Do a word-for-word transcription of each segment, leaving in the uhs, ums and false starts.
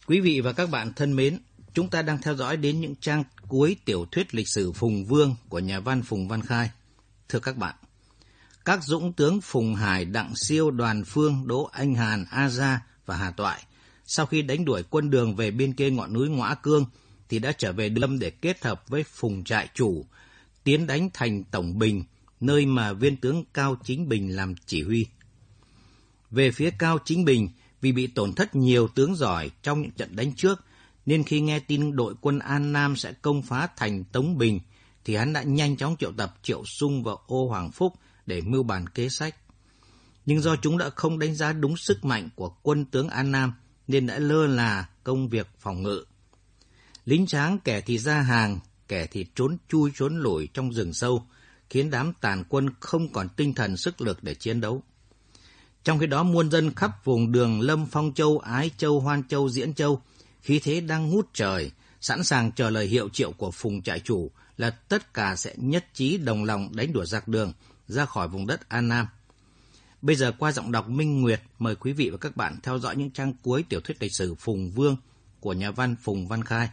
Quý vị và các bạn thân mến, chúng ta đang theo dõi đến những trang cuối tiểu thuyết lịch sử Phùng Vương của nhà văn Phùng Văn Khai. Thưa các bạn, các dũng tướng Phùng Hải, Đặng Siêu, Đoàn Phương, Đỗ Anh Hàn, A Gia và Hà Toại sau khi đánh đuổi quân Đường về bên kia ngọn núi Ngõa Cương thì đã trở về Lâm để kết hợp với Phùng trại chủ, tiến đánh thành Tổng Bình, nơi mà viên tướng Cao Chính Bình làm chỉ huy. Về phía Cao Chính Bình, vì bị tổn thất nhiều tướng giỏi trong những trận đánh trước, nên khi nghe tin đội quân An Nam sẽ công phá thành Tống Bình, thì hắn đã nhanh chóng triệu tập Triệu Sung và Ô Hoàng Phúc để mưu bàn kế sách. Nhưng do chúng đã không đánh giá đúng sức mạnh của quân tướng An Nam, nên đã lơ là công việc phòng ngự. Lính tráng kẻ thì ra hàng, kẻ thì trốn chui trốn lủi trong rừng sâu, khiến đám tàn quân không còn tinh thần sức lực để chiến đấu. Trong khi đó, muôn dân khắp vùng Đường, Lâm, Phong Châu, Ái Châu, Hoan Châu, Diễn Châu, khí thế đang ngút trời, sẵn sàng chờ lời hiệu triệu của Phùng trại chủ là tất cả sẽ nhất trí đồng lòng đánh đuổi giặc Đường ra khỏi vùng đất An Nam. Bây giờ qua giọng đọc Minh Nguyệt, mời quý vị và các bạn theo dõi những trang cuối tiểu thuyết lịch sử Phùng Vương của nhà văn Phùng Văn Khai.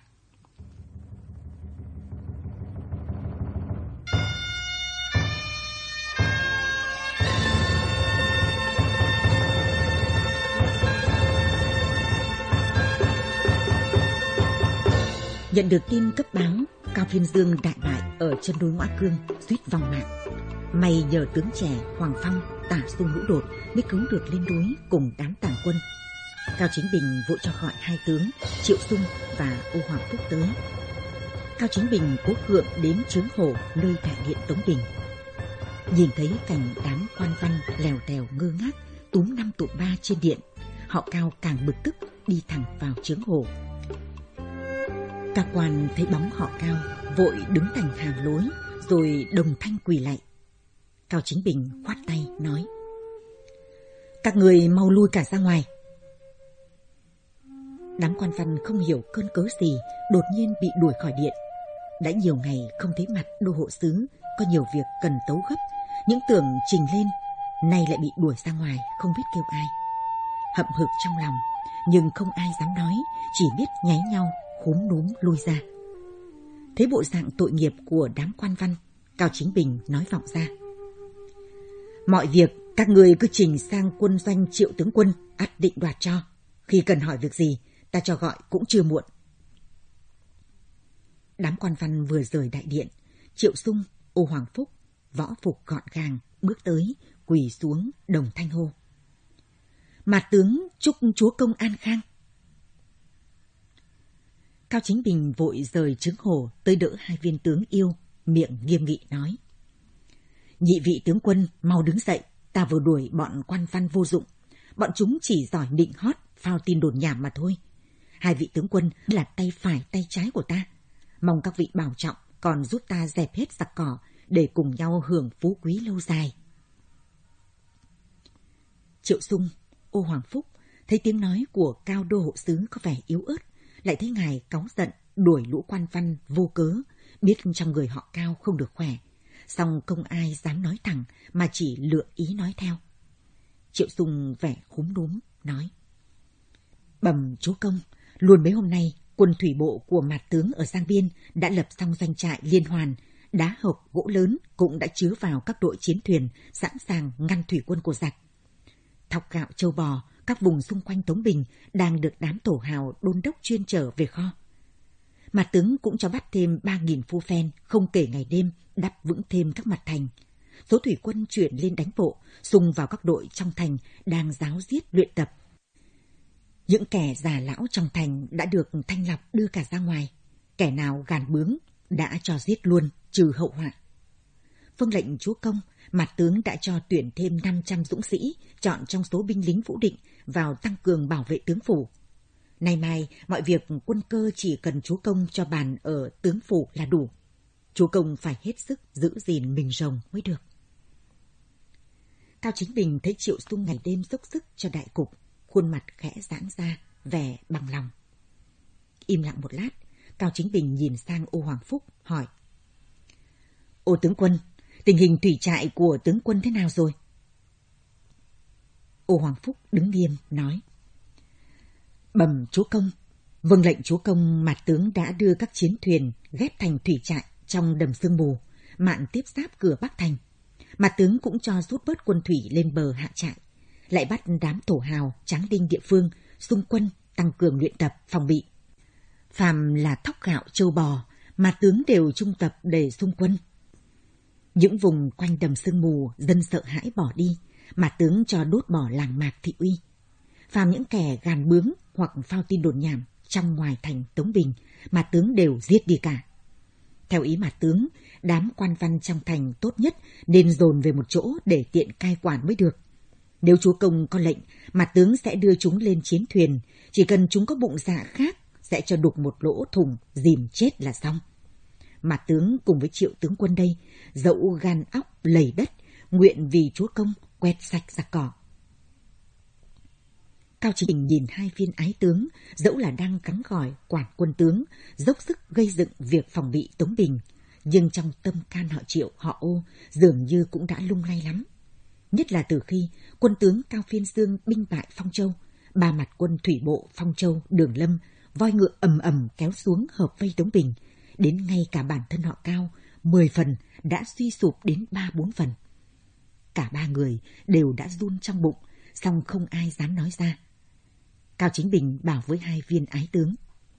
Nhận được tin cấp báo Cao Phiên Dương đại bại ở chân núi Ngõa Cương, suýt vong mạng. May nhờ tướng trẻ Hoàng Phong tả xung lũ đột mới cứu được lên núi cùng đám tàn quân. Cao Chính Bình vội cho gọi hai tướng Triệu Sung và Ô Hoàng Phúc tới. Cao Chính Bình cố khượng đến Chướng Hổ nơi đại điện Tống Bình. Nhìn thấy cảnh đám quan văn lèo tèo ngơ ngác túm năm tụm ba trên điện, họ Cao càng bực tức đi thẳng vào Chướng Hổ. Các quan thấy bóng họ Cao vội đứng thành hàng lối rồi đồng thanh quỳ lạy. Cao Chính Bình khoát tay nói: "Các người mau lui cả ra ngoài." Đám quan văn không hiểu cơn cớ gì đột nhiên bị đuổi khỏi điện. Đã nhiều ngày không thấy mặt đô hộ sứ, có nhiều việc cần tấu gấp, những tưởng trình lên, nay lại bị đuổi ra ngoài không biết kêu ai. Hậm hực trong lòng, nhưng không ai dám nói, chỉ biết nháy nhau khúm núm lui ra. Thấy bộ dạng tội nghiệp của đám quan văn, Cao Chính Bình nói vọng ra: "Mọi việc các người cứ trình sang quân doanh Triệu tướng quân, ắt định đoạt cho. Khi cần hỏi việc gì, ta cho gọi cũng chưa muộn." Đám quan văn vừa rời đại điện, Triệu Sung, Ô Hoàng Phúc, võ phục gọn gàng bước tới, quỳ xuống đồng thanh hô: "Mạt tướng chúc chúa công an khang." Cao Chính Bình vội rời Chướng Hổ tới đỡ hai viên tướng yêu, miệng nghiêm nghị nói: "Nhị vị tướng quân mau đứng dậy, ta vừa đuổi bọn quan văn vô dụng, bọn chúng chỉ giỏi nịnh hót, phao tin đồn nhảm mà thôi. Hai vị tướng quân là tay phải tay trái của ta, mong các vị bảo trọng, còn giúp ta dẹp hết giặc cỏ để cùng nhau hưởng phú quý lâu dài." Triệu Sung, Ô Hoàng Phúc thấy tiếng nói của Cao đô hộ sứ có vẻ yếu ớt, lại thấy ngài cáu giận đuổi lũ quan văn vô cớ, biết trong người họ Cao không được khỏe, song không ai dám nói thẳng mà chỉ lựa ý nói theo. Triệu Sung vẻ khúm núm nói: "Bẩm chúa công, luôn mấy hôm nay quân thủy bộ của Mạt tướng ở Giang Biên đã lập xong doanh trại liên hoàn, đá hộc gỗ lớn cũng đã chứa vào các đội chiến thuyền sẵn sàng ngăn thủy quân của giặc. Thóc gạo châu bò các vùng xung quanh Tống Bình đang được đám thổ hào đôn đốc chuyên trở về kho. Mạt tướng cũng cho bắt thêm ba nghìn phu phen, không kể ngày đêm, đắp vững thêm các mặt thành. Số thủy quân chuyển lên đánh bộ, xung vào các đội trong thành đang giáo giết luyện tập. Những kẻ già lão trong thành đã được thanh lọc đưa cả ra ngoài. Kẻ nào gàn bướng đã cho giết luôn, trừ hậu họa. Vâng lệnh chúa công, Mạt tướng đã cho tuyển thêm năm trăm dũng sĩ, chọn trong số binh lính Vũ Định vào tăng cường bảo vệ tướng phủ. Nay mai, mọi việc quân cơ chỉ cần chúa công cho bàn ở tướng phủ là đủ. Chúa công phải hết sức giữ gìn mình rồng mới được." Cao Chính Bình thấy Triệu Sung ngày đêm dốc sức cho đại cục, khuôn mặt khẽ giãn ra, vẻ bằng lòng. Im lặng một lát, Cao Chính Bình nhìn sang Ô Hoàng Phúc, hỏi: "Ô tướng quân, tình hình thủy trại của tướng quân thế nào rồi?" Ô Hoàng Phúc đứng nghiêm nói: "Bẩm chúa công, Vâng lệnh chúa công, Mạt tướng đã đưa các chiến thuyền ghép thành thủy trại trong đầm sương mù, mạn tiếp giáp cửa Bắc Thành. Mạt tướng cũng cho rút bớt quân thủy lên bờ hạ trại, lại bắt đám thổ hào, tráng đinh địa phương xung quân tăng cường luyện tập phòng bị. Phàm là thóc gạo trâu bò, Mạt tướng đều trung tập để xung quân. Những vùng quanh đầm sương mù dân sợ hãi bỏ đi, Mạt tướng cho đốt bỏ làng mạc thị uy. Phàm những kẻ gàn bướng hoặc phao tin đồn nhảm trong ngoài thành Tống Bình, Mạt tướng đều giết đi cả. Theo ý Mạt tướng, đám quan văn trong thành tốt nhất nên dồn về một chỗ để tiện cai quản mới được. Nếu chúa công có lệnh, Mạt tướng sẽ đưa chúng lên chiến thuyền, chỉ cần chúng có bụng dạ khác sẽ cho đục một lỗ thủng dìm chết là xong. Mạt tướng cùng với Triệu tướng quân đây, dẫu gan óc lầy đất, nguyện vì chúa công quét sạch giặc cỏ. Cao Chí Bình nhìn hai viên ái tướng, dẫu là đang gắng gỏi quản quân tướng, dốc sức gây dựng việc phòng bị Tống Bình, nhưng trong tâm can họ Triệu, họ Ô dường như cũng đã lung lay lắm. Nhất là từ khi quân tướng Cao Phiên Dương binh bại Phong Châu, ba mặt quân thủy bộ Phong Châu, Đường Lâm, voi ngựa ầm ầm kéo xuống hợp vây Tống Bình, đến ngay cả bản thân họ Cao, mười phần đã suy sụp đến ba bốn phần. Cả ba người đều đã run trong bụng, song không ai dám nói ra. Cao Chính Bình bảo với hai viên ái tướng: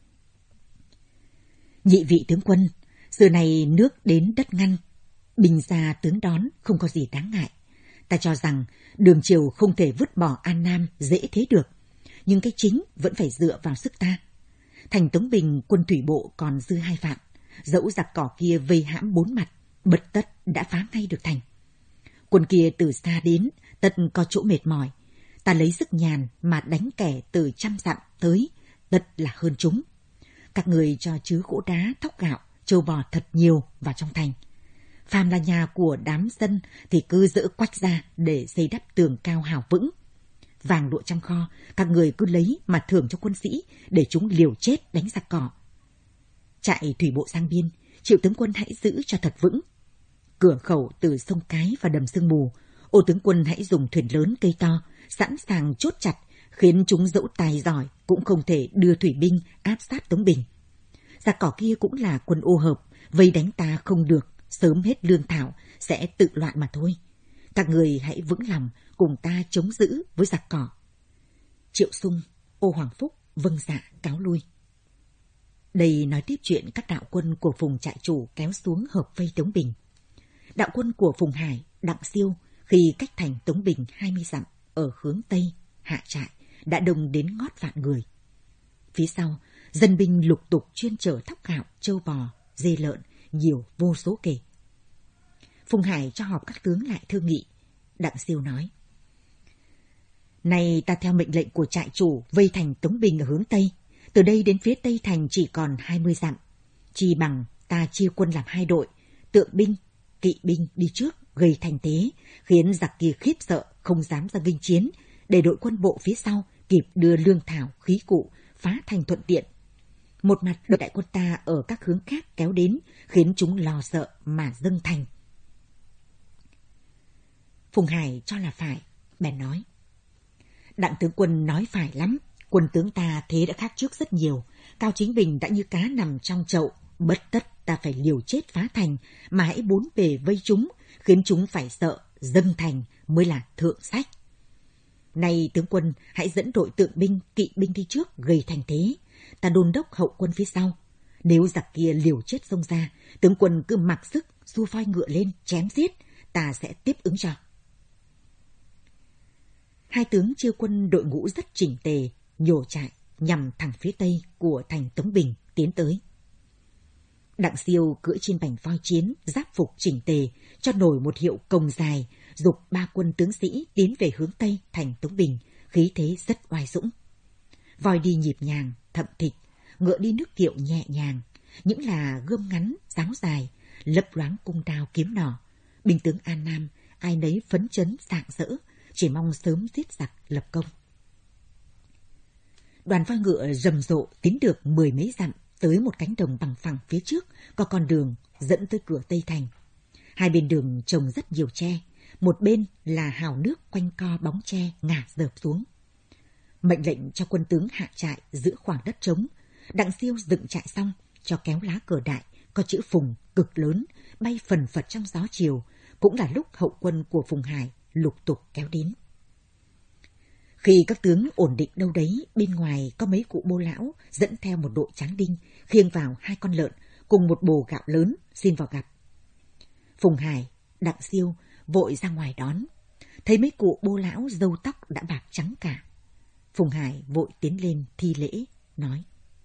Nhị vị tướng quân, giờ này nước đến đất ngăn, Bình ra tướng đón, không có gì đáng ngại. Ta cho rằng đường triều không thể vứt bỏ An Nam dễ thế được, nhưng cái chính vẫn phải dựa vào sức ta. Thành Tống Bình quân thủy bộ còn dư hai vạn, dẫu giặc cỏ kia vây hãm bốn mặt, bật tất đã phá ngay được thành. Quân kia từ xa đến, tất có chỗ mệt mỏi. Ta lấy sức nhàn mà đánh kẻ từ trăm dặm tới, tất là hơn chúng. Các người cho chứa gỗ đá, thóc gạo, trâu bò thật nhiều vào trong thành. Phàm là nhà của đám dân thì cứ dỡ quách ra để xây đắp tường cao hào vững. Vàng lụa trong kho, các người cứ lấy mà thưởng cho quân sĩ để chúng liều chết đánh giặc cỏ. Chạy thủy bộ sang biên, Triệu tướng quân hãy giữ cho thật vững. Cửa khẩu từ sông Cái và đầm sương mù, Ô tướng quân hãy dùng thuyền lớn cây to, sẵn sàng chốt chặt, khiến chúng dẫu tài giỏi cũng không thể đưa thủy binh áp sát Tống Bình. Giặc cỏ kia cũng là quân ô hợp, vây đánh ta không được, sớm hết lương thảo, sẽ tự loạn mà thôi. Các người hãy vững lòng, cùng ta chống giữ với giặc cỏ. Triệu Sung, Ô Hoàng Phúc vâng dạ cáo lui. Đây nói tiếp chuyện các đạo quân của Phùng trại chủ kéo xuống hợp vây Tống Bình. Đạo quân của Phùng Hải, Đặng Siêu khi cách thành Tống Bình hai mươi dặm ở hướng Tây, hạ trại, đã đông đến ngót vạn người. Phía sau, dân binh lục tục chuyên chở thóc gạo, trâu bò, dê lợn, nhiều vô số kể. Phùng Hải cho họp các tướng lại thương nghị. Đặng Siêu nói: Này ta theo mệnh lệnh của trại chủ vây thành Tống Bình ở hướng Tây, từ đây đến phía Tây thành chỉ còn hai mươi dặm. Chi bằng ta chia quân làm hai đội, tượng binh, kỵ binh đi trước gây thành thế, khiến giặc kia khiếp sợ không dám ra nghênh chiến, để đội quân bộ phía sau kịp đưa lương thảo, khí cụ phá thành thuận tiện. Một mặt đợi đại quân ta ở các hướng khác kéo đến, khiến chúng lo sợ mà dâng thành. Phùng Hải cho là phải, bèn nói: Đặng tướng quân nói phải lắm, quân tướng ta thế đã khác trước rất nhiều. Cao Chính Bình đã như cá nằm trong chậu, bất tất ta phải liều chết phá thành, mà hãy bốn bề vây chúng, khiến chúng phải sợ, dâng thành mới là thượng sách. Này tướng quân, hãy dẫn đội tượng binh, kỵ binh đi trước gây thành thế, ta đôn đốc hậu quân phía sau. Nếu giặc kia liều chết xông ra, tướng quân cứ mặc sức xua voi ngựa lên chém giết, ta sẽ tiếp ứng cho. Hai tướng chia quân đội ngũ rất chỉnh tề, nhổ trại nhằm thẳng phía tây của thành Tống Bình tiến tới. Đặng Siêu cưỡi trên bành voi chiến, giáp phục chỉnh tề, cho nổi một hiệu cồng dài, giục ba quân tướng sĩ tiến về hướng tây thành Tống Bình, khí thế rất oai dũng. Voi đi nhịp nhàng, thậm thịch, ngựa đi nước kiệu nhẹ nhàng, những là gươm ngắn, giáo dài, lấp loáng cung đao kiếm nỏ. Binh tướng An Nam, ai nấy phấn chấn rạng rỡ, chỉ mong sớm giết giặc lập công. Đoàn voi ngựa rầm rộ tiến được mười mấy dặm, tới một cánh đồng bằng phẳng phía trước có con đường dẫn tới cửa Tây thành. Hai bên đường trồng rất nhiều tre, một bên là hào nước quanh co bóng tre ngả dợp xuống. Mệnh lệnh cho quân tướng hạ trại giữ khoảng đất trống, Đặng Siêu dựng trại xong, cho kéo lá cờ đại có chữ Phùng cực lớn bay phần phật trong gió chiều, cũng là lúc hậu quân của Phùng Hải lục tục kéo đến. Khi các tướng ổn định đâu đấy, bên ngoài có mấy cụ bô lão dẫn theo một đội tráng đinh khiêng vào hai con lợn cùng một bồ gạo lớn xin vào gặp. Phùng Hải, Đặng Siêu vội ra ngoài đón, thấy mấy cụ bô lão râu tóc đã bạc trắng cả. Phùng Hải vội tiến lên thi lễ, nói: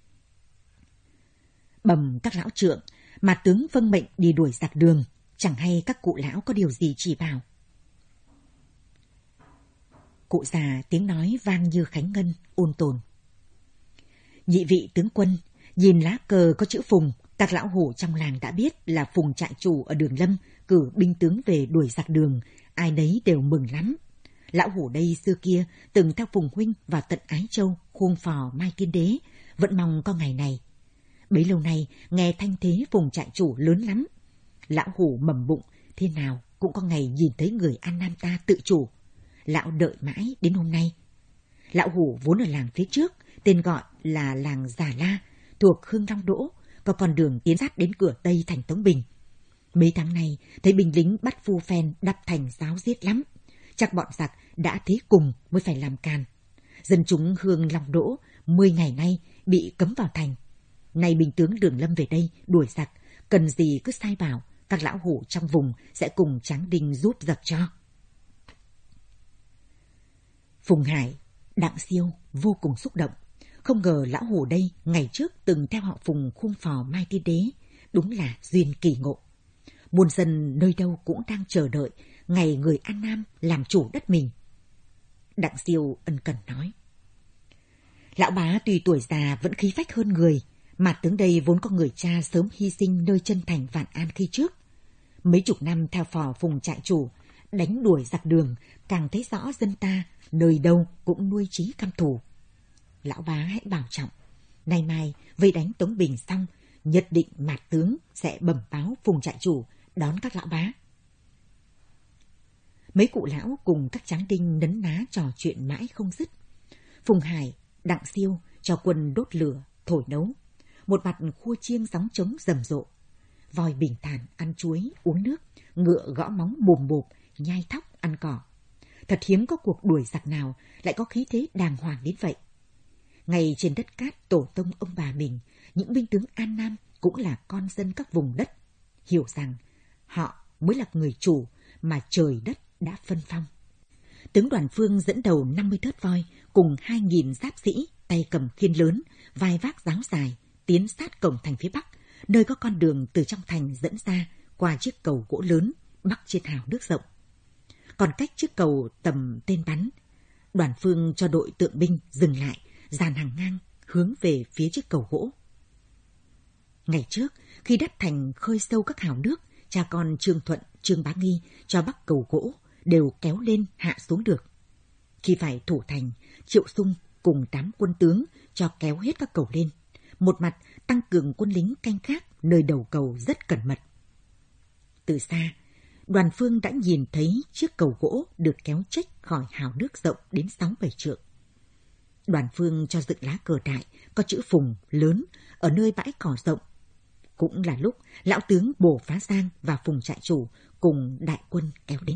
Bẩm các lão trượng, mà tướng vâng mệnh đi đuổi giặc đường, chẳng hay các cụ lão có điều gì chỉ bảo. Cụ già tiếng nói vang như khánh ngân, ôn tồn: Nhị vị tướng quân, nhìn lá cờ có chữ Phùng, các lão hổ trong làng đã biết là Phùng trại chủ ở Đường Lâm cử binh tướng về đuổi giặc đường, ai nấy đều mừng lắm. Lão hổ đây xưa kia từng theo Phùng huynh vào tận Ái Châu, khuôn phò Mai Tiên Đế, vẫn mong có ngày này. Bấy lâu nay nghe thanh thế Phùng trại chủ lớn lắm. Lão hổ mầm bụng, thế nào cũng có ngày nhìn thấy người An Nam ta tự chủ. Lão đợi mãi đến hôm nay. Lão hổ vốn ở làng phía trước, tên gọi là làng Già La, thuộc Hương Long Đỗ, có con đường tiến sát đến cửa Tây thành Tống Bình. Mấy tháng nay thấy binh lính bắt phu phen đắp thành giáo giết lắm, chắc bọn giặc đã thế cùng mới phải làm càn. Dân chúng Hương Long Đỗ mười ngày nay bị cấm vào thành. Nay binh tướng Đường Lâm về đây đuổi giặc, cần gì cứ sai bảo, các lão hổ trong vùng sẽ cùng tráng đinh giúp giặc cho. Phùng Hải, Đặng Siêu vô cùng xúc động. Không ngờ lão hổ đây ngày trước từng theo họ Phùng khuôn phò Mai Tiên Đế, đúng là duyên kỳ ngộ. Muôn dân nơi đâu cũng đang chờ đợi ngày người An Nam làm chủ đất mình. Đặng Siêu ân cần nói: Lão bá tuy tuổi già vẫn khí phách hơn người, mà tướng đây vốn có người cha sớm hy sinh nơi chân thành Vạn An khi trước. Mấy chục năm theo phò Phùng trại chủ, đánh đuổi giặc đường, càng thấy rõ dân ta nơi đâu cũng nuôi chí căm thù. Lão bá hãy bảo trọng, nay mai vây đánh Tống Bình xong, nhất định mạt tướng sẽ bẩm báo Phùng trại chủ đón các lão bá. Mấy cụ lão cùng các tráng đinh nấn ná trò chuyện mãi không dứt. Phùng Hải, Đặng Siêu cho quân đốt lửa, thổi nấu. Một mặt khua chiêng gióng trống rầm rộ. Voi bình thản ăn chuối, uống nước, ngựa gõ móng bồm bộp, nhai thóc, ăn cỏ. Thật hiếm có cuộc đuổi giặc nào lại có khí thế đàng hoàng đến vậy. Ngay trên đất cát tổ tông ông bà mình, những binh tướng An Nam cũng là con dân các vùng đất, hiểu rằng họ mới là người chủ mà trời đất đã phân phong. Tướng Đoàn Phương dẫn đầu năm mươi thớt voi cùng hai nghìn giáp sĩ tay cầm khiên lớn, vai vác giáo dài, tiến sát cổng thành phía Bắc, nơi có con đường từ trong thành dẫn ra qua chiếc cầu gỗ lớn bắc trên hào nước rộng. Còn cách chiếc cầu tầm tên bắn, Đoàn Phương cho đội tượng binh dừng lại, dàn hàng ngang hướng về phía chiếc cầu gỗ. Ngày trước, khi đất thành khơi sâu các hào nước, cha con Trương Thuận, Trương Bá Nghi cho bắc cầu gỗ đều kéo lên hạ xuống được. Khi phải thủ thành, Triệu Sung cùng đám quân tướng cho kéo hết các cầu lên, một mặt tăng cường quân lính canh gác nơi đầu cầu rất cẩn mật. Từ xa, Đoàn Phương đã nhìn thấy chiếc cầu gỗ được kéo chếch khỏi hào nước rộng đến sáu bảy trượng. Đoàn Phương cho dựng lá cờ đại có chữ Phùng lớn ở nơi bãi cỏ rộng. Cũng là lúc lão tướng Bồ Phá Giang và Phùng trại chủ cùng đại quân kéo đến.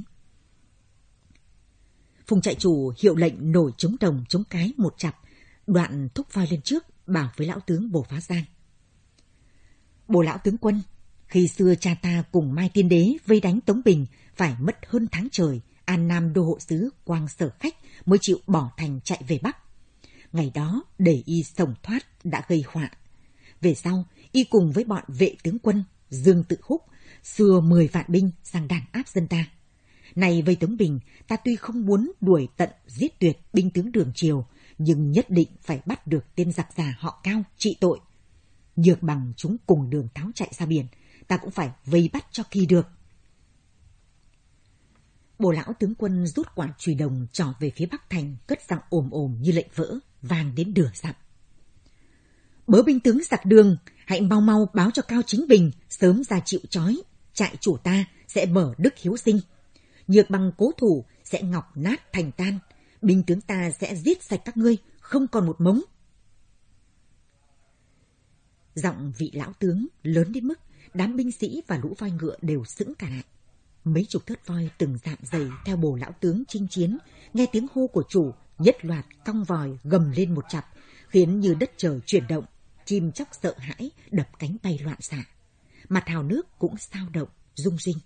Phùng trại chủ hiệu lệnh nổi chống đồng chống cái một chặp, đoạn thúc voi lên trước bảo với lão tướng Bồ Phá Giang: Bồ lão tướng quân, khi xưa cha ta cùng Mai Tiên Đế vây đánh Tống Bình phải mất hơn tháng trời, An Nam đô hộ sứ Quang Sở Khách mới chịu bỏ thành chạy về Bắc. Ngày đó để y sổng thoát đã gây họa. Về sau, y cùng với bọn vệ tướng quân Dương Tự Húc xưa mười vạn binh sang đàn áp dân ta. Này vây Tống Bình, ta tuy không muốn đuổi tận giết tuyệt binh tướng Đường Triều, nhưng nhất định phải bắt được tên giặc già họ Cao trị tội. Nhược bằng chúng cùng đường tháo chạy ra biển, ta cũng phải vây bắt cho kỳ được. Bồ lão tướng quân rút quả chùy đồng trỏ về phía Bắc thành, cất giọng ồm ồm như lệnh vỡ, vang đến nửa dặm. Bớ binh tướng giặc Đường, hãy mau mau báo cho Cao Chính Bình sớm ra chịu trói, trại chủ ta sẽ mở đức hiếu sinh. Nhược bằng cố thủ sẽ ngọc nát thành tan, binh tướng ta sẽ giết sạch các ngươi, không còn một mống. Giọng vị lão tướng lớn đến mức đám binh sĩ và lũ voi ngựa đều sững cả lại. Mấy chục thớt voi từng dạn dày theo bồ lão tướng chinh chiến, nghe tiếng hô của chủ, nhất loạt cong vòi gầm lên một chặp, khiến như đất trời chuyển động, chim chóc sợ hãi đập cánh bay loạn xạ. Mặt hào nước cũng xao động, rung rinh.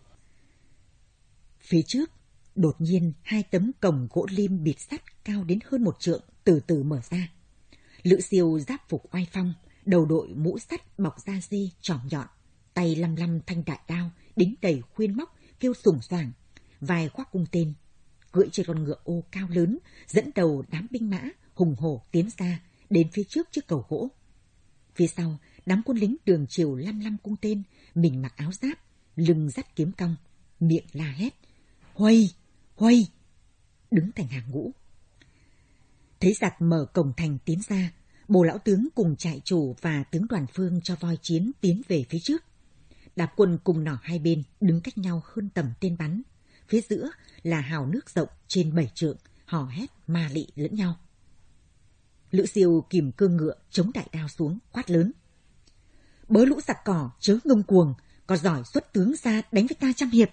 Phía trước, đột nhiên hai tấm cổng gỗ lim bịt sắt cao đến hơn một trượng từ từ mở ra. Lữ Siêu giáp phục oai phong, đầu đội mũ sắt bọc da dê trỏng nhọn, tay lăm lăm thanh đại đao, đính đầy khuyên móc, kêu sùng soảng, vai khoác cung tên, cưỡi trên con ngựa ô cao lớn, dẫn đầu đám binh mã hùng hổ tiến ra đến phía trước chiếc cầu gỗ. Phía sau, đám quân lính đường triều lăm lăm cung tên, mình mặc áo giáp, lưng dắt kiếm cong, miệng la hét: "Huây, huây!" đứng thành hàng ngũ. Thấy giặc mở cổng thành tiến ra, bồ lão tướng cùng trại chủ và tướng Đoàn Phương cho voi chiến tiến về phía trước. Đám quân cùng nỏ hai bên đứng cách nhau hơn tầm tên bắn. Phía giữa là hào nước rộng trên bảy trượng, hò hét ma lị lẫn nhau. Lữ Siêu kìm cương ngựa chống đại đao xuống, quát lớn: "Bớ lũ giặc cỏ chớ ngông cuồng, có giỏi xuất tướng ra đánh với ta trăm hiệp."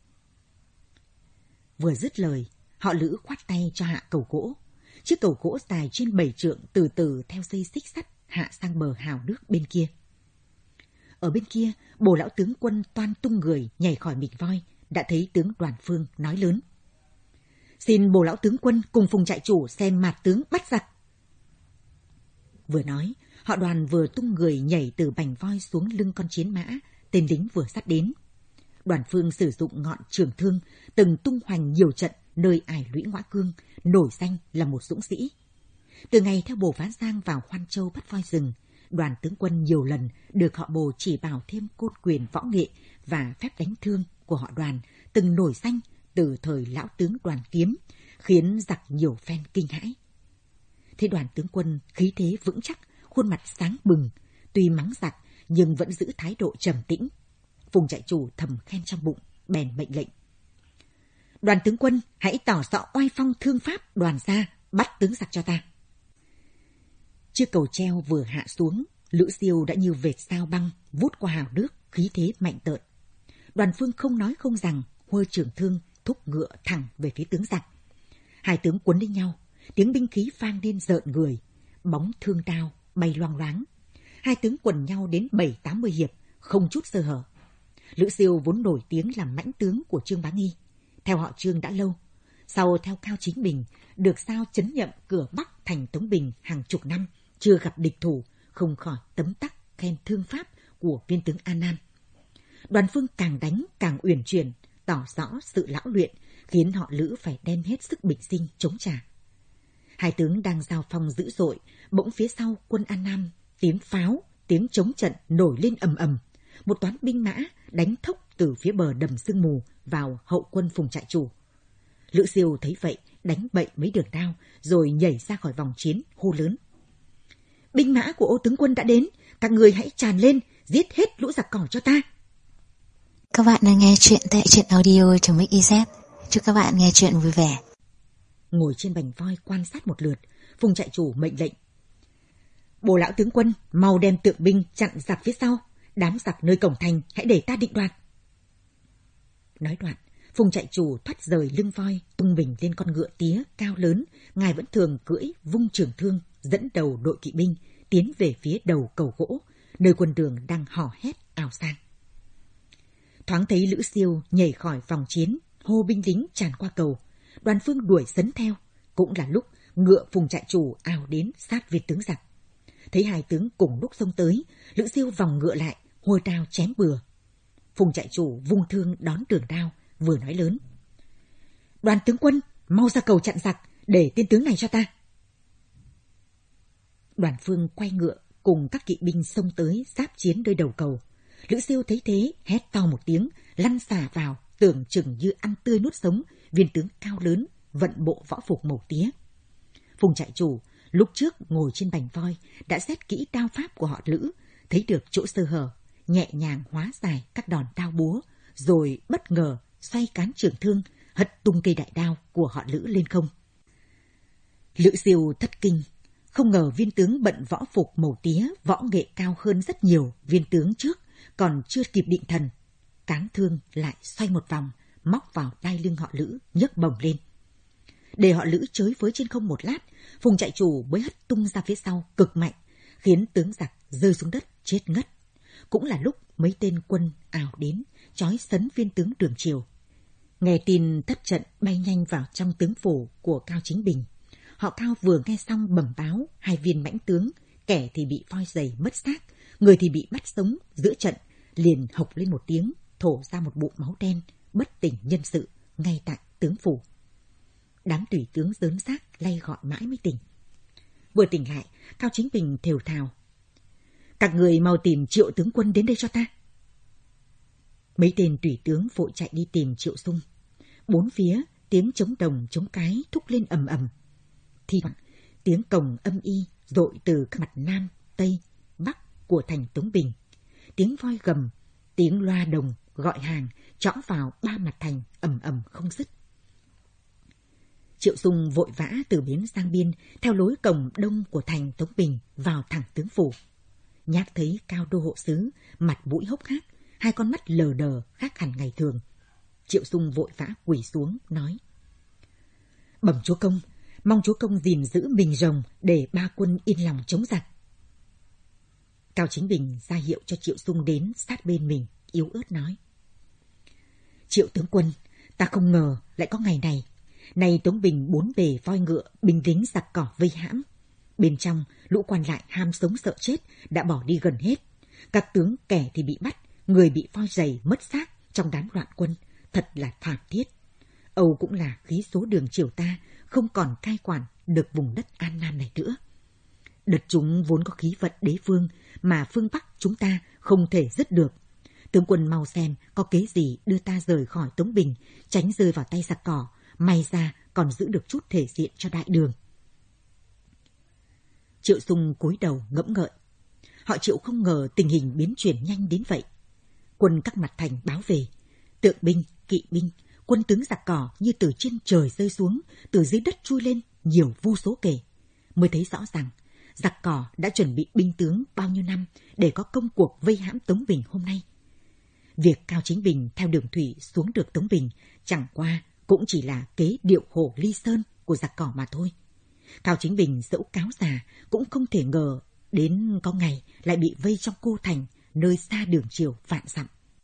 Vừa dứt lời, họ Lữ khoát tay cho hạ cầu gỗ. Chiếc cầu gỗ dài trên bảy trượng từ từ theo dây xích sắt hạ sang bờ hào nước bên kia. Ở bên kia, bồ lão tướng quân toan tung người nhảy khỏi mình voi, đã thấy tướng Đoàn Phương nói lớn: "Xin bồ lão tướng quân cùng Phùng trại chủ xem mạt tướng bắt giặc." Vừa nói, họ Đoàn vừa tung người nhảy từ bành voi xuống lưng con chiến mã, tên lính vừa sát đến. Đoàn Phương sử dụng ngọn trường thương, từng tung hoành nhiều trận nơi ải lũy Ngõa Cương, nổi danh là một dũng sĩ. Từ ngày theo bồ Phá Giang vào Hoan Châu bắt voi rừng, Đoàn tướng quân nhiều lần được họ bồ chỉ bảo thêm côn quyền võ nghệ và phép đánh thương của họ Đoàn, từng nổi danh từ thời lão tướng Đoàn Kiếm, khiến giặc nhiều phen kinh hãi. Thế Đoàn tướng quân khí thế vững chắc, khuôn mặt sáng bừng, tuy mắng giặc nhưng vẫn giữ thái độ trầm tĩnh. Phùng trại chủ thầm khen trong bụng, bèn mệnh lệnh: "Đoàn tướng quân, hãy tỏ rõ oai phong thương pháp Đoàn gia, bắt tướng giặc cho ta." Chiếc cầu treo vừa hạ xuống, Lữ Siêu đã như vệt sao băng vút qua hào nước, khí thế mạnh tợn. Đoàn Phương không nói không rằng, huơ trường thương thúc ngựa thẳng về phía tướng giặc. Hai tướng quấn lên nhau, tiếng binh khí vang lên rợn người, bóng thương đao bay loang loáng. Hai tướng quần nhau đến bảy tám mươi hiệp, không chút sơ hở. Lữ Siêu vốn nổi tiếng làm mãnh tướng của Trương Bá Nghi, theo họ Trương đã lâu. Sau theo Cao Chính Bình, được sao trấn nhậm cửa Bắc thành Tống Bình hàng chục năm, chưa gặp địch thủ, không khỏi tấm tắc khen thương pháp của viên tướng An Nam. Đoàn Phương càng đánh càng uyển chuyển, tỏ rõ sự lão luyện, khiến họ Lữ phải đem hết sức bình sinh chống trả. Hai tướng đang giao phong dữ dội, bỗng phía sau quân An Nam, tiếng pháo, tiếng chống trận nổi lên ầm ầm. Một toán binh mã đánh thốc từ phía bờ đầm sương mù vào hậu quân Phùng trại chủ. Lữ Siêu thấy vậy, đánh bậy mấy đường đao, rồi nhảy ra khỏi vòng chiến, hô lớn: "Binh mã của Ô tướng quân đã đến, các người hãy tràn lên, giết hết lũ giặc cỏ cho ta." Các bạn đang nghe chuyện tại truyện audio chấm ích z. Chúc các bạn nghe chuyện vui vẻ. Ngồi trên bành voi quan sát một lượt, Phùng trại chủ mệnh lệnh: "Bồ lão tướng quân, mau đem tượng binh chặn giặc phía sau, đám giặc nơi cổng thành hãy để ta định đoạt." Nói đoạn, Phùng trại chủ thoát rời lưng voi, tung mình lên con ngựa tía cao lớn, ngài vẫn thường cưỡi vung trường thương, dẫn đầu đội kỵ binh tiến về phía đầu cầu gỗ, nơi quân đường đang hò hét ào sang. Thoáng thấy Lữ Siêu nhảy khỏi vòng chiến, hô binh lính tràn qua cầu, Đoàn Phương đuổi sấn theo, cũng là lúc ngựa Phùng trại chủ ào đến sát viên tướng giặc. Thấy hai tướng cùng lúc xông tới, Lữ Siêu vòng ngựa lại, hôi đao chém bừa. Phùng trại chủ vung thương đón đường đao, vừa nói lớn: "Đoàn tướng quân, mau ra cầu chặn giặc, để tên tướng này cho ta." Đoàn Phương quay ngựa cùng các kỵ binh xông tới giáp chiến nơi đầu cầu. Lữ Siêu thấy thế, hét to một tiếng, lăn xả vào, tưởng chừng như ăn tươi nuốt sống viên tướng cao lớn, vận bộ võ phục màu tía. Phùng trại chủ lúc trước ngồi trên bành voi đã xét kỹ đao pháp của họ Lữ, thấy được chỗ sơ hở, nhẹ nhàng hóa giải các đòn đao búa, rồi bất ngờ xoay cán trường thương, hất tung cây đại đao của họ Lữ lên không. Lữ Siêu thất kinh, Không ngờ viên tướng bận võ phục màu tía, võ nghệ cao hơn rất nhiều viên tướng trước, còn chưa kịp định thần. Cán thương lại xoay một vòng, móc vào đai lưng họ Lữ, nhấc bổng lên. Để họ Lữ chới với trên không một lát, Phùng trại chủ mới hất tung ra phía sau cực mạnh, khiến tướng giặc rơi xuống đất chết ngất. Cũng là lúc mấy tên quân ào đến, trói sấn viên tướng Đường Triều. Nghe tin thất trận bay nhanh vào trong tướng phủ của Cao Chính Bình. Họ Cao vừa nghe xong bẩm báo hai viên mãnh tướng, kẻ thì bị phoi giày mất xác, người thì bị bắt sống giữa trận, liền hộc lên một tiếng, thổ ra một bụng máu đen, bất tỉnh nhân sự ngay tại tướng phủ. Đám tùy tướng rớn xác lay gọi mãi mới tỉnh. Vừa tỉnh lại, Cao Chính Bình thều thào: "Các người mau tìm Triệu tướng quân đến đây cho ta." Mấy tên tùy tướng vội chạy đi tìm Triệu Sung. Bốn phía tiếng trống đồng trống cái thúc lên ầm ầm. Thì tiếng cồng âm y dội từ các mặt nam, tây, bắc của thành Tống Bình. Tiếng voi gầm, tiếng loa đồng gọi hàng trõ vào ba mặt thành ầm ầm không dứt. Triệu Sung vội vã từ bến sang biên theo lối cổng đông của thành Tống Bình vào thẳng tướng phủ. Nhác thấy Cao đô hộ sứ mặt mũi hốc hác, hai con mắt lờ đờ khác hẳn ngày thường. Triệu Sung vội vã quỳ xuống nói: "Bẩm chúa công, mong chúa công gìn giữ mình rồng để ba quân yên lòng chống giặc." Cao Chính Bình ra hiệu cho Triệu Sung đến sát bên mình, yếu ớt nói: "Triệu tướng quân, ta không ngờ lại có ngày này. Nay Tống Bình bốn bề voi ngựa, binh lính giặc cỏ vây hãm. Bên trong, lũ quan lại ham sống sợ chết đã bỏ đi gần hết. Các tướng kẻ thì bị bắt, người bị voi giày mất xác trong đám loạn quân, thật là thảm thiết. Âu cũng là khí số Đường Triều ta không còn cai quản được vùng đất An Nam này nữa. Đợt chúng vốn có khí vận đế vương mà phương Bắc chúng ta không thể dứt được. Tướng quân mau xem có kế gì đưa ta rời khỏi Tống Bình, tránh rơi vào tay giặc cỏ, may ra còn giữ được chút thể diện cho đại đường." Triệu Sung cúi đầu ngẫm ngợi. Họ Triệu không ngờ tình hình biến chuyển nhanh đến vậy. Quân các mặt thành báo về, tượng binh, kỵ binh, quân tướng giặc cỏ như từ trên trời rơi xuống, từ dưới đất chui lên, nhiều vô số kể. Mới thấy rõ rằng giặc cỏ đã chuẩn bị binh tướng bao nhiêu năm để có công cuộc vây hãm Tống Bình hôm nay. Việc Cao Chính Bình theo đường thủy xuống được Tống Bình chẳng qua cũng chỉ là kế điệu hổ ly sơn của giặc cỏ mà thôi. Cao Chính Bình dẫu cáo già cũng không thể ngờ đến có ngày lại bị vây trong cô thành, nơi xa Đường Triều vạn dặm.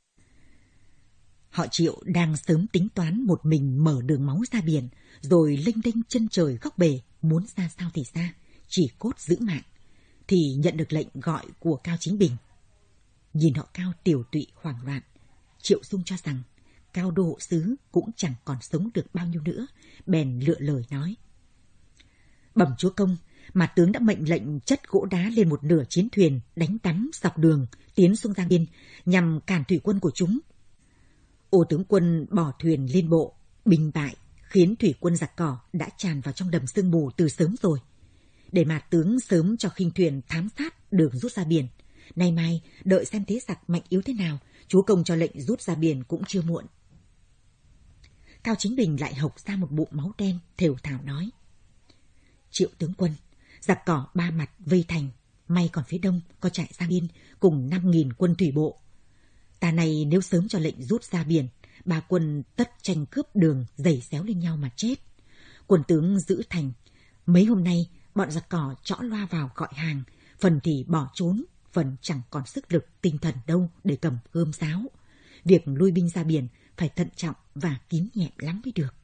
Họ Triệu đang sớm tính toán một mình mở đường máu ra biển, rồi lênh đênh chân trời góc bể, muốn ra sao thì ra, chỉ cốt giữ mạng, thì nhận được lệnh gọi của Cao Chính Bình. Nhìn họ Cao tiểu tụy hoảng loạn, Triệu Sung cho rằng Cao đô hộ sứ cũng chẳng còn sống được bao nhiêu nữa, bèn lựa lời nói: "Bẩm chúa công, mà tướng đã mệnh lệnh chất gỗ đá lên một nửa chiến thuyền đánh tắm dọc đường tiến xuống Giang Biên nhằm cản thủy quân của chúng. Ô tướng quân bỏ thuyền lên bộ, binh bại, khiến thủy quân giặc cỏ đã tràn vào trong đầm sương mù từ sớm rồi. Để mà tướng sớm cho khinh thuyền thám sát đường rút ra biển, nay mai đợi xem thế giặc mạnh yếu thế nào, chúa công cho lệnh rút ra biển cũng chưa muộn." Cao Chính Bình lại hộc ra một bụng máu đen, thều thào nói: "Triệu tướng quân, giặc cỏ ba mặt vây thành, may còn phía đông có trại Giang Biên cùng năm nghìn quân thủy bộ. Ta này nếu sớm cho lệnh rút ra biển, ba quân tất tranh cướp đường giày xéo lên nhau mà chết. Quân tướng giữ thành, mấy hôm nay bọn giặc cỏ trõ loa vào gọi hàng, phần thì bỏ trốn, phần chẳng còn sức lực tinh thần đâu để cầm gươm giáo. Việc lui binh ra biển phải thận trọng và kín nhẹm lắm mới được."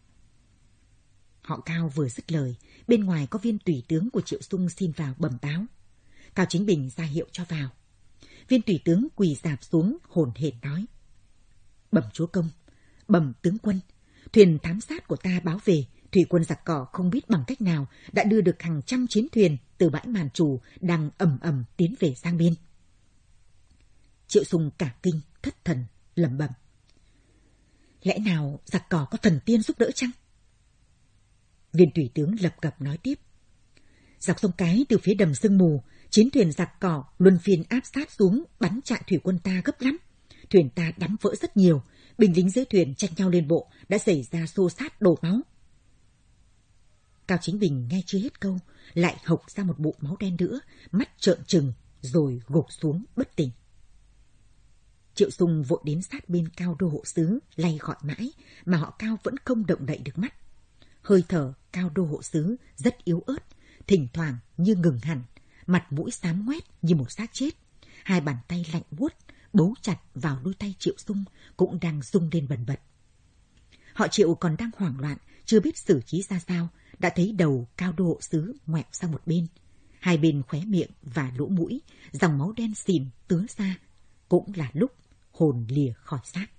Họ Cao vừa dứt lời, bên ngoài có viên tùy tướng của Triệu Sung xin vào bẩm báo. Cao Chính Bình ra hiệu cho vào. Viên tùy tướng quỳ rạp xuống hổn hển nói: "Bẩm chúa công, bẩm tướng quân, thuyền thám sát của ta báo về, thủy quân giặc cỏ không biết bằng cách nào đã đưa được hàng trăm chiến thuyền từ bãi Màn Trù đang ầm ầm tiến về Giang Biên." Triệu Sung cả kinh thất thần lẩm bẩm: "Lẽ nào giặc cỏ có thần tiên giúp đỡ chăng?" Viên tùy tướng lập cập nói tiếp: "Dọc sông Cái từ phía đầm sương mù, chiến thuyền giặc cỏ luân phiên áp sát xuống bắn trại thủy quân ta gấp lắm. Thuyền ta đắm vỡ rất nhiều, binh lính dưới thuyền tranh nhau lên bộ, đã xảy ra xô xát đổ máu." Cao Chính Bình nghe chưa hết câu, lại hộc ra một bụng máu đen nữa, mắt trợn trừng, rồi gục xuống bất tỉnh. Triệu Sung vội đến sát bên Cao Đô hộ sứ, lay gọi mãi, mà họ Cao vẫn không động đậy được mắt. Hơi thở Cao Đô hộ sứ rất yếu ớt, thỉnh thoảng như ngừng hẳn, mặt mũi xám ngoét như một xác chết. Hai bàn tay lạnh buốt, bấu chặt vào đôi tay Triệu Sung cũng đang rung lên bần bật. Họ Triệu còn đang hoảng loạn, chưa biết xử trí ra sao, đã thấy đầu Cao Đô hộ sứ ngoẹo sang một bên. Hai bên khóe miệng và lỗ mũi, dòng máu đen xìm tứa ra, cũng là lúc hồn lìa khỏi xác.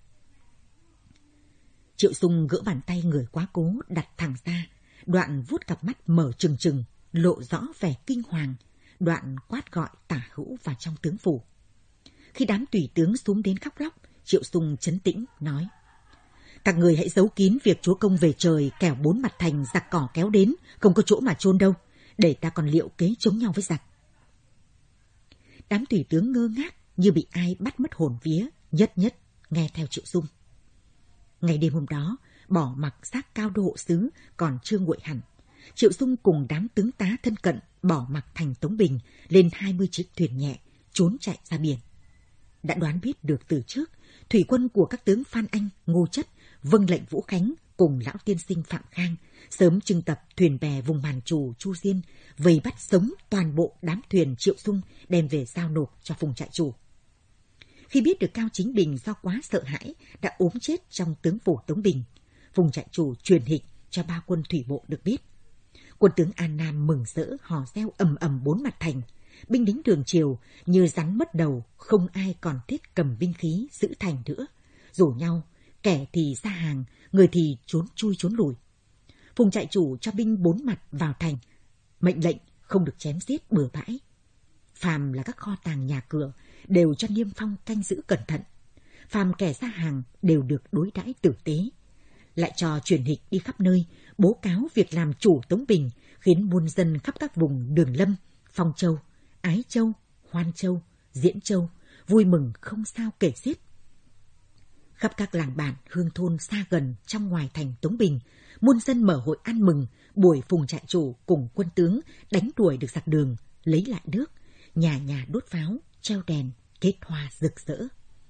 Triệu Sung gỡ bàn tay người quá cố đặt thẳng ra, đoạn vuốt cặp mắt mở trừng trừng, lộ rõ vẻ kinh hoàng, đoạn quát gọi Tả Hữu vào trong tướng phủ. Khi đám tùy tướng xuống đến khóc lóc, Triệu Sung trấn tĩnh nói: các người hãy giấu kín việc chúa công về trời, kẻo bốn mặt thành giặc cỏ kéo đến, không có chỗ mà chôn đâu, để ta còn liệu kế chống nhau với giặc. Đám tùy tướng ngơ ngác như bị ai bắt mất hồn vía, nhất nhất nghe theo Triệu Sung. Ngày đêm hôm đó, bỏ mặc xác Cao Đô hộ sứ còn chưa nguội hẳn, Triệu Sung cùng đám tướng tá thân cận bỏ mặc thành Tống Bình lên hai mươi chiếc thuyền nhẹ trốn chạy ra biển. Đã đoán biết được từ trước, thủy quân của các tướng Phan Anh, Ngô Chất vâng lệnh Vũ Khánh cùng lão tiên sinh Phạm Khang sớm trưng tập thuyền bè vùng Màn Trù, Chu Diên, vây bắt sống toàn bộ đám thuyền Triệu Sung đem về giao nộp cho Phùng trại chủ. Khi biết được Cao Chính Bình do quá sợ hãi đã ốm chết trong tướng phủ Tống Bình, Phùng trại chủ truyền hịch cho ba quân thủy bộ được biết. Quân tướng An Nam mừng rỡ hò reo ầm ầm bốn mặt thành, binh lính đường triều như rắn mất đầu, không ai còn thiết cầm binh khí giữ thành nữa, rủ nhau, kẻ thì ra hàng, người thì trốn chui trốn lùi. Phùng trại chủ cho binh bốn mặt vào thành, mệnh lệnh không được chém giết bừa bãi. Phàm là các kho tàng nhà cửa đều cho niêm phong canh giữ cẩn thận, phàm kẻ ra hàng đều được đối đãi tử tế. Lại cho truyền hịch đi khắp nơi bố cáo việc làm chủ Tống Bình, khiến muôn dân khắp các vùng Đường Lâm, Phong Châu, Ái Châu, Hoan Châu, Diễn Châu vui mừng không sao kể xiết. Khắp các làng bản, hương thôn xa gần trong ngoài thành Tống Bình, muôn dân mở hội ăn mừng buổi Phùng trại chủ cùng quân tướng đánh đuổi được giặc Đường, lấy lại nước, nhà nhà đốt pháo, treo đèn, kết hoa rực rỡ.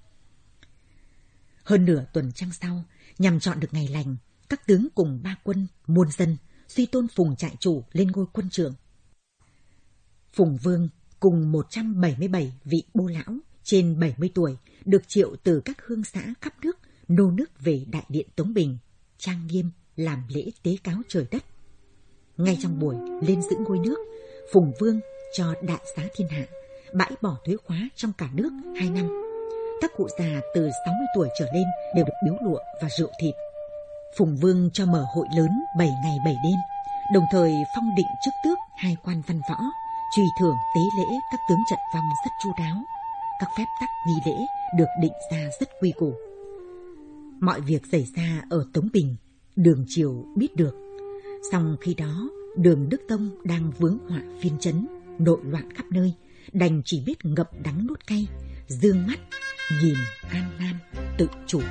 Hơn nửa tuần trăng sau, nhằm chọn được ngày lành, các tướng cùng ba quân, muôn dân suy tôn Phùng trại chủ lên ngôi quân trưởng. Phùng Vương cùng một trăm bảy mươi bảy vị bô lão trên bảy mươi tuổi được triệu từ các hương xã khắp nước nô nức về đại điện Tống Bình, trang nghiêm làm lễ tế cáo trời đất. Ngay trong buổi lên giữ ngôi nước, Phùng Vương cho đại xá thiên hạ, bãi bỏ thuế khóa trong cả nước hai năm. Các cụ già từ sáu mươi tuổi trở lên đều được biếu lụa và rượu thịt. Phùng Vương cho mở hội lớn bảy ngày bảy đêm, đồng thời phong định chức tước hai quan văn võ, truy thưởng tế lễ các tướng trận vong rất chu đáo. Các phép tắc nghi lễ được định ra rất quy củ. Mọi việc xảy ra ở Tống Bình, Đường triều biết được. Song khi đó, Đường Đức Tông đang vướng họa phiên trấn, nội loạn khắp nơi, đành chỉ biết ngậm đắng nuốt cay, dương mắt nhìn An Nam tự chủ.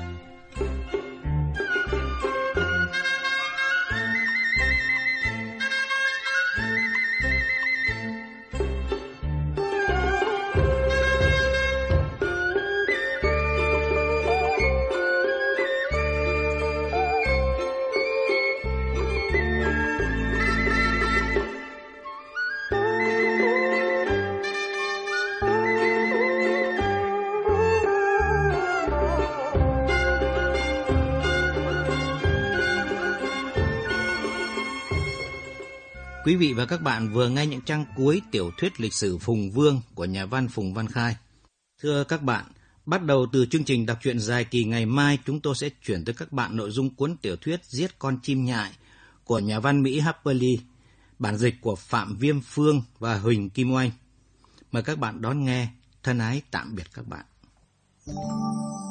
Quý vị và các bạn vừa nghe những trang cuối tiểu thuyết lịch sử Phùng Vương của nhà văn Phùng Văn Khai. Thưa các bạn, bắt đầu từ chương trình đọc truyện dài kỳ ngày mai, chúng tôi sẽ chuyển tới các bạn nội dung cuốn tiểu thuyết Giết con chim nhại của nhà văn Mỹ Harper Lee, bản dịch của Phạm Viêm Phương và Huỳnh Kim Oanh. Mời các bạn đón nghe. Thân ái tạm biệt các bạn.